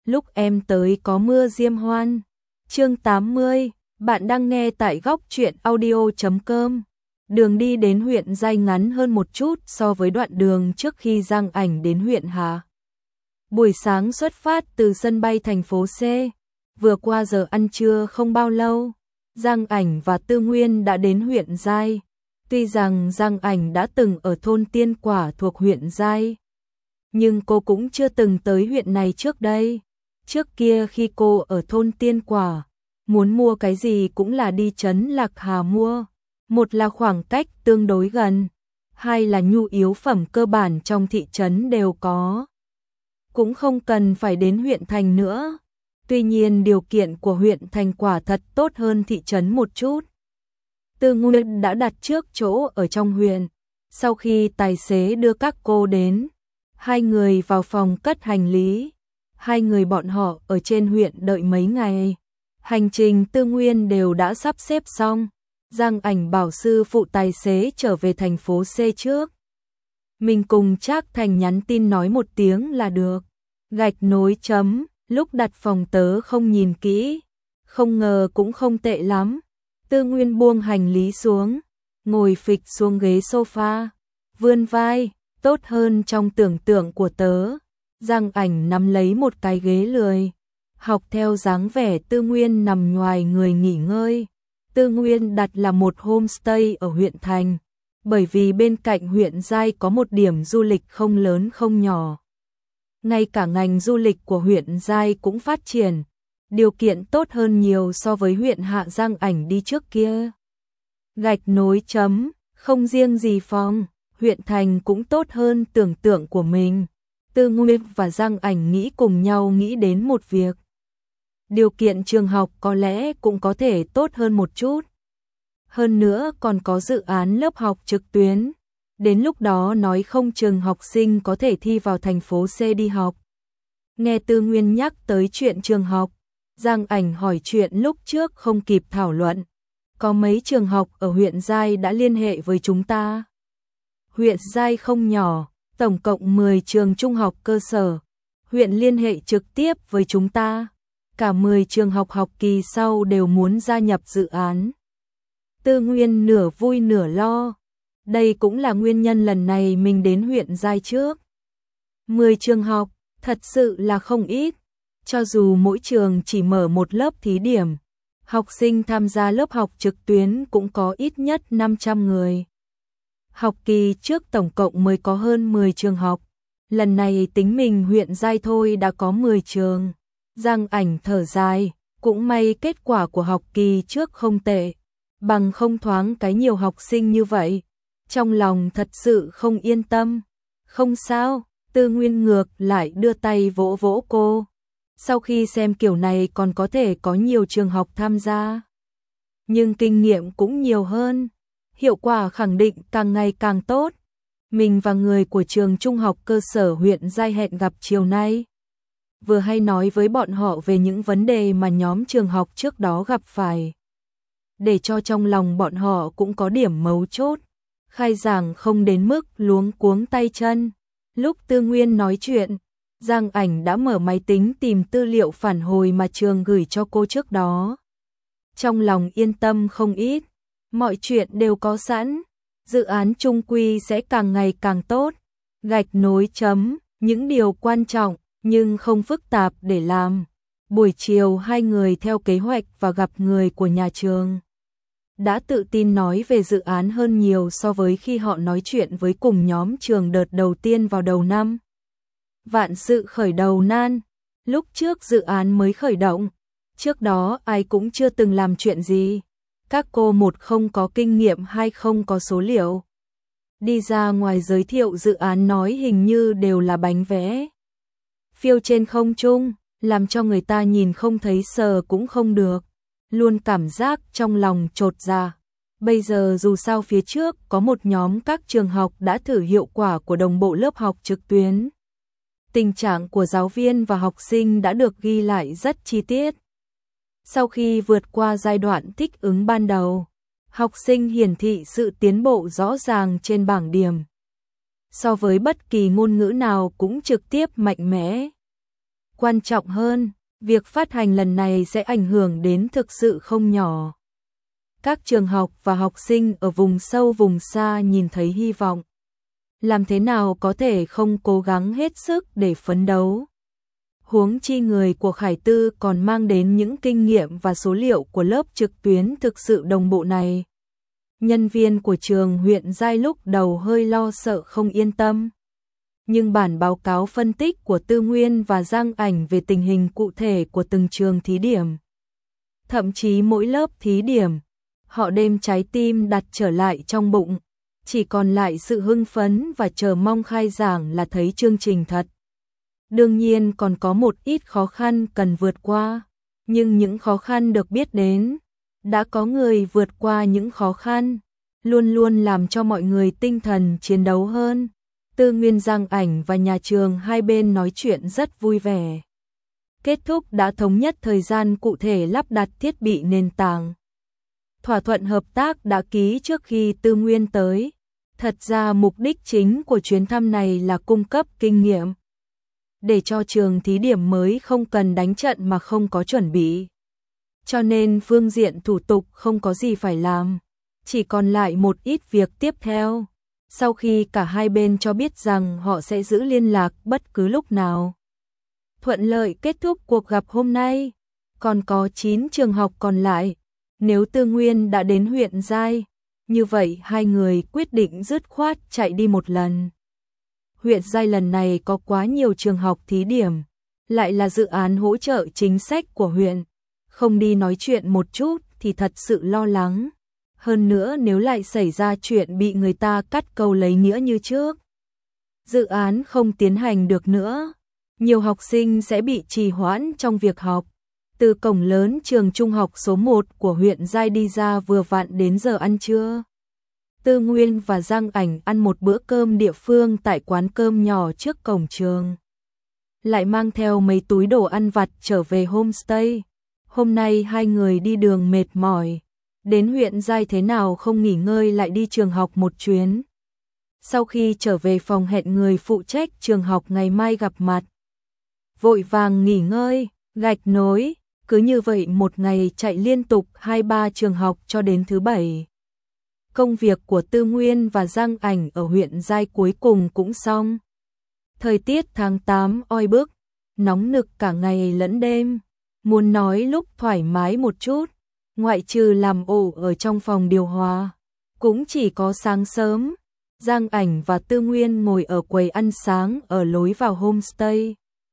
lúc em tới có mưa diêm hoan. Chương 80, bạn đang nghe tại góc truyện audio.com. Đường đi đến huyện Giai ngắn hơn một chút so với đoạn đường trước khi Giang Ảnh đến huyện Hà. Buổi sáng xuất phát từ sân bay thành phố C, vừa qua giờ ăn trưa không bao lâu, Giang Ảnh và Tư Nguyên đã đến huyện Giai. Tuy rằng Giang Ảnh đã từng ở thôn Tiên Quả thuộc huyện Giai, nhưng cô cũng chưa từng tới huyện này trước đây. Trước kia khi cô ở thôn Tiên Quả, muốn mua cái gì cũng là đi trấn Lạc Hà mua. Một là khoảng cách tương đối gần, hai là nhu yếu phẩm cơ bản trong thị trấn đều có. Cũng không cần phải đến huyện thành nữa. Tuy nhiên điều kiện của huyện thành quả thật tốt hơn thị trấn một chút. Tư Nguyên đã đặt trước chỗ ở trong huyện. Sau khi tài xế đưa các cô đến, hai người vào phòng cất hành lý. Hai người bọn họ ở trên huyện đợi mấy ngày. Hành trình Tư Nguyên đều đã sắp xếp xong. Giang Ảnh bảo sư phụ tài xế trở về thành phố C trước. Mình cùng Trác Thành nhắn tin nói một tiếng là được. Gạch nối chấm, lúc đặt phòng tớ không nhìn kỹ, không ngờ cũng không tệ lắm. Tư Nguyên buông hành lý xuống, ngồi phịch xuống ghế sofa, vươn vai, tốt hơn trong tưởng tượng của tớ. Giang Ảnh nắm lấy một cái ghế lười, học theo dáng vẻ Tư Nguyên nằm ngoài người nghỉ ngơi. Tư Nguyên đặt là một homestay ở huyện thành, bởi vì bên cạnh huyện Giai có một điểm du lịch không lớn không nhỏ. Ngay cả ngành du lịch của huyện Giai cũng phát triển, điều kiện tốt hơn nhiều so với huyện Hạ Giang Ảnh đi trước kia. Gạch nối chấm, không riêng gì phòng, huyện thành cũng tốt hơn tưởng tượng của mình. Tư Nguyên và Giang Ảnh nghĩ cùng nhau nghĩ đến một việc. Điều kiện trường học có lẽ cũng có thể tốt hơn một chút. Hơn nữa còn có dự án lớp học trực tuyến. Đến lúc đó nói không chừng học sinh có thể thi vào thành phố C đi học. Nghe Tư Nguyên nhắc tới chuyện trường học, Giang Ảnh hỏi chuyện lúc trước không kịp thảo luận. Có mấy trường học ở huyện Giai đã liên hệ với chúng ta. Huyện Giai không nhỏ, tổng cộng 10 trường trung học cơ sở. Huyện liên hệ trực tiếp với chúng ta. Cả 10 trường học học kỳ sau đều muốn gia nhập dự án. Tư Nguyên nửa vui nửa lo. Đây cũng là nguyên nhân lần này mình đến huyện Giai trước. 10 trường học, thật sự là không ít. Cho dù mỗi trường chỉ mở một lớp thí điểm, học sinh tham gia lớp học trực tuyến cũng có ít nhất 500 người. Học kỳ trước tổng cộng mới có hơn 10 trường học. Lần này tính mình huyện Giai thôi đã có 10 trường. Giang Ảnh thở dài, cũng may kết quả của học kỳ trước không tệ. Bằng không thoáng cái nhiều học sinh như vậy. Trong lòng thật sự không yên tâm. Không sao, Tư Nguyên ngược lại đưa tay vỗ vỗ cô. Sau khi xem kiểu này còn có thể có nhiều trường học tham gia. Nhưng kinh nghiệm cũng nhiều hơn. Hiệu quả khẳng định càng ngày càng tốt. Mình và người của trường trung học cơ sở huyện Giai hẹn gặp chiều nay. Vừa hay nói với bọn họ về những vấn đề mà nhóm trường học trước đó gặp phải. Để cho trong lòng bọn họ cũng có điểm mấu chốt. Khai giảng không đến mức luống cuống tay chân. Lúc Tư Nguyên nói chuyện, Giang Ảnh đã mở máy tính tìm tư liệu phản hồi mà trường gửi cho cô trước đó. Trong lòng yên tâm không ít, mọi chuyện đều có sẵn, dự án chung quy sẽ càng ngày càng tốt. Gạch nối chấm, những điều quan trọng nhưng không phức tạp để làm. Buổi chiều hai người theo kế hoạch và gặp người của nhà trường. Đã tự tin nói về dự án hơn nhiều so với khi họ nói chuyện với cùng nhóm trường đợt đầu tiên vào đầu năm. Vạn sự khởi đầu nan, lúc trước dự án mới khởi động, trước đó ai cũng chưa từng làm chuyện gì. Các cô một không có kinh nghiệm hai không có số liệu. Đi ra ngoài giới thiệu dự án nói hình như đều là bánh vẽ. Phiêu trên không trung, làm cho người ta nhìn không thấy sờ cũng không được. Luôn cảm giác trong lòng chột dạ. Bây giờ dù sao phía trước có một nhóm các trường học đã thử hiệu quả của đồng bộ lớp học trực tuyến. Tình trạng của giáo viên và học sinh đã được ghi lại rất chi tiết. Sau khi vượt qua giai đoạn thích ứng ban đầu, học sinh hiển thị sự tiến bộ rõ ràng trên bảng điểm. So với bất kỳ ngôn ngữ nào cũng trực tiếp mạnh mẽ. Quan trọng hơn, việc phát hành lần này sẽ ảnh hưởng đến thực sự không nhỏ. Các trường học và học sinh ở vùng sâu vùng xa nhìn thấy hy vọng. Làm thế nào có thể không cố gắng hết sức để phấn đấu. Huống chi người của Khải Tư còn mang đến những kinh nghiệm và số liệu của lớp trực tuyến thực sự đồng bộ này. Nhân viên của trường huyện Giai lúc đầu hơi lo sợ không yên tâm. Nhưng bản báo cáo phân tích của Tư Nguyên và Giang Ảnh về tình hình cụ thể của từng trường thí điểm. Thậm chí mỗi lớp thí điểm, họ đem trái tim đặt trở lại trong bụng. Chỉ còn lại sự hưng phấn và chờ mong khai giảng là thấy chương trình thật. Đương nhiên còn có một ít khó khăn cần vượt qua, nhưng những khó khăn được biết đến, đã có người vượt qua những khó khăn, luôn luôn làm cho mọi người tinh thần chiến đấu hơn. Tư Nguyên, Giang Ảnh và nhà trường hai bên nói chuyện rất vui vẻ. Kết thúc đã thống nhất thời gian cụ thể lắp đặt thiết bị nền tảng. Thỏa thuận hợp tác đã ký trước khi Tư Nguyên tới. Thật ra mục đích chính của chuyến thăm này là cung cấp kinh nghiệm, để cho trường thí điểm mới không cần đánh trận mà không có chuẩn bị. Cho nên phương diện thủ tục không có gì phải làm, chỉ còn lại một ít việc tiếp theo. Sau khi cả hai bên cho biết rằng họ sẽ giữ liên lạc bất cứ lúc nào. Thuận lợi kết thúc cuộc gặp hôm nay, còn có 9 trường học còn lại. Nếu Tư Nguyên đã đến huyện Giai, như vậy hai người quyết định dứt khoát chạy đi một lần. Huyện Giai lần này có quá nhiều trường học thí điểm, lại là dự án hỗ trợ chính sách của huyện. Không đi nói chuyện một chút thì thật sự lo lắng. Hơn nữa nếu lại xảy ra chuyện bị người ta cắt câu lấy nghĩa như trước, dự án không tiến hành được nữa, nhiều học sinh sẽ bị trì hoãn trong việc học. Từ cổng lớn trường trung học số 1 của huyện Giai đi ra vừa vặn đến giờ ăn trưa. Tư Nguyên và Giang Ảnh ăn một bữa cơm địa phương tại quán cơm nhỏ trước cổng trường. Lại mang theo mấy túi đồ ăn vặt trở về homestay. Hôm nay hai người đi đường mệt mỏi. Đến huyện Giai thế nào không nghỉ ngơi lại đi trường học một chuyến. Sau khi trở về phòng hẹn người phụ trách trường học ngày mai gặp mặt. Vội vàng nghỉ ngơi, gạch nối. Cứ như vậy một ngày chạy liên tục 2-3 trường học cho đến thứ Bảy. Công việc của Tư Nguyên và Giang Ảnh ở huyện Giai cuối cùng cũng xong. Thời tiết tháng 8 oi bức, nóng nực cả ngày lẫn đêm. Muốn nói lúc thoải mái một chút, ngoại trừ làm ổ ở trong phòng điều hòa, cũng chỉ có sáng sớm. Giang Ảnh và Tư Nguyên ngồi ở quầy ăn sáng ở lối vào homestay.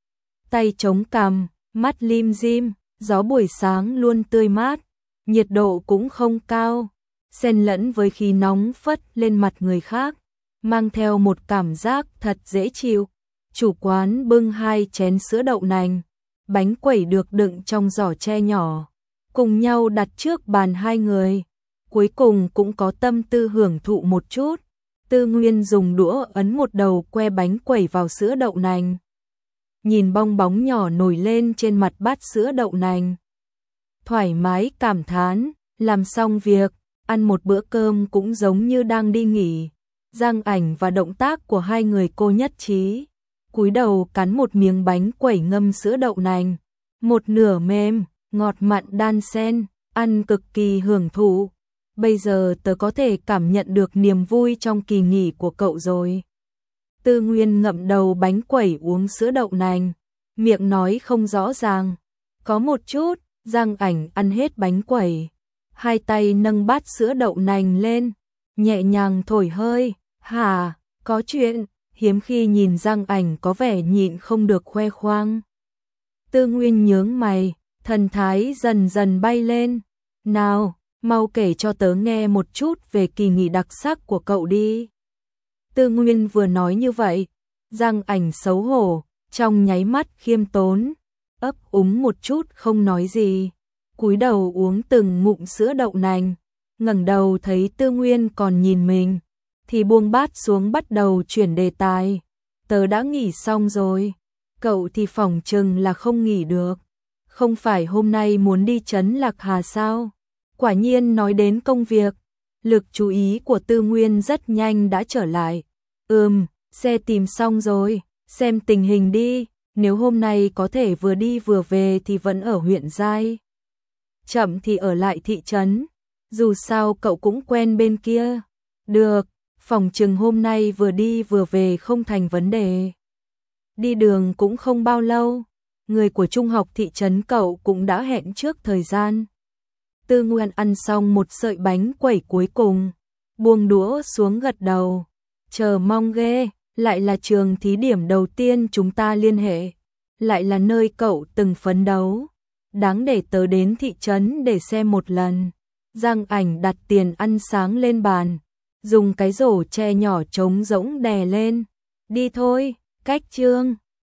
Tay chống cằm, mắt lim dim. Gió buổi sáng luôn tươi mát, nhiệt độ cũng không cao, xen lẫn với khí nóng phất lên mặt người khác, mang theo một cảm giác thật dễ chịu. Chủ quán bưng 2 chén sữa đậu nành, bánh quẩy được đựng trong giỏ tre nhỏ, cùng nhau đặt trước bàn hai người. Cuối cùng cũng có tâm tư hưởng thụ một chút. Tư Nguyên dùng đũa ấn một đầu que bánh quẩy vào sữa đậu nành. Nhìn bong bóng nhỏ nổi lên trên mặt bát sữa đậu nành. Thoải mái cảm thán, làm xong việc, ăn một bữa cơm cũng giống như đang đi nghỉ. Giang Ảnh và động tác của hai người cô nhất trí. Cúi đầu cắn một miếng bánh quẩy ngâm sữa đậu nành. Một nửa mềm, ngọt mặn đan xen, ăn cực kỳ hưởng thụ. Bây giờ tớ có thể cảm nhận được niềm vui trong kỳ nghỉ của cậu rồi. Tư Nguyên ngậm đầu bánh quẩy uống sữa đậu nành, miệng nói không rõ ràng. Có một chút, Giang Ảnh ăn hết bánh quẩy, hai tay nâng bát sữa đậu nành lên, nhẹ nhàng thổi hơi. Hả, có chuyện, hiếm khi nhìn Giang Ảnh có vẻ nhịn không được khoe khoang. Tư Nguyên nhướng mày, thần thái dần dần bay lên. Nào, mau kể cho tớ nghe một chút về kỳ nghỉ đặc sắc của cậu đi. Tư Nguyên vừa nói như vậy, Giang Ảnh xấu hổ, trong nháy mắt khiêm tốn, ấp úng một chút không nói gì, cúi đầu uống từng ngụm sữa đậu nành, ngẩng đầu thấy Tư Nguyên còn nhìn mình, thì buông bát xuống bắt đầu chuyển đề tài. Tớ đã nghỉ xong rồi, cậu thì phỏng chừng là không nghỉ được, không phải hôm nay muốn đi Trấn Lạc Hà sao? Quả nhiên nói đến công việc, lực chú ý của Tư Nguyên rất nhanh đã trở lại. Xe tìm xong rồi, xem tình hình đi. Nếu hôm nay có thể vừa đi vừa về thì vẫn ở huyện Giai. Chậm thì ở lại thị trấn, dù sao cậu cũng quen bên kia. Được, phòng chừng hôm nay vừa đi vừa về không thành vấn đề. Đi đường cũng không bao lâu, người của trung học thị trấn cậu cũng đã hẹn trước thời gian. Tư Nguyên ăn xong một sợi bánh quẩy cuối cùng, buông đũa xuống gật đầu. Chờ mong ghê, lại là trường thí điểm đầu tiên chúng ta liên hệ, lại là nơi cậu từng phấn đấu. Đáng để tớ đến thị trấn để xem một lần. Giang Ảnh đặt tiền ăn sáng lên bàn, dùng cái rổ tre nhỏ trống rỗng đè lên. Đi thôi, cách Trương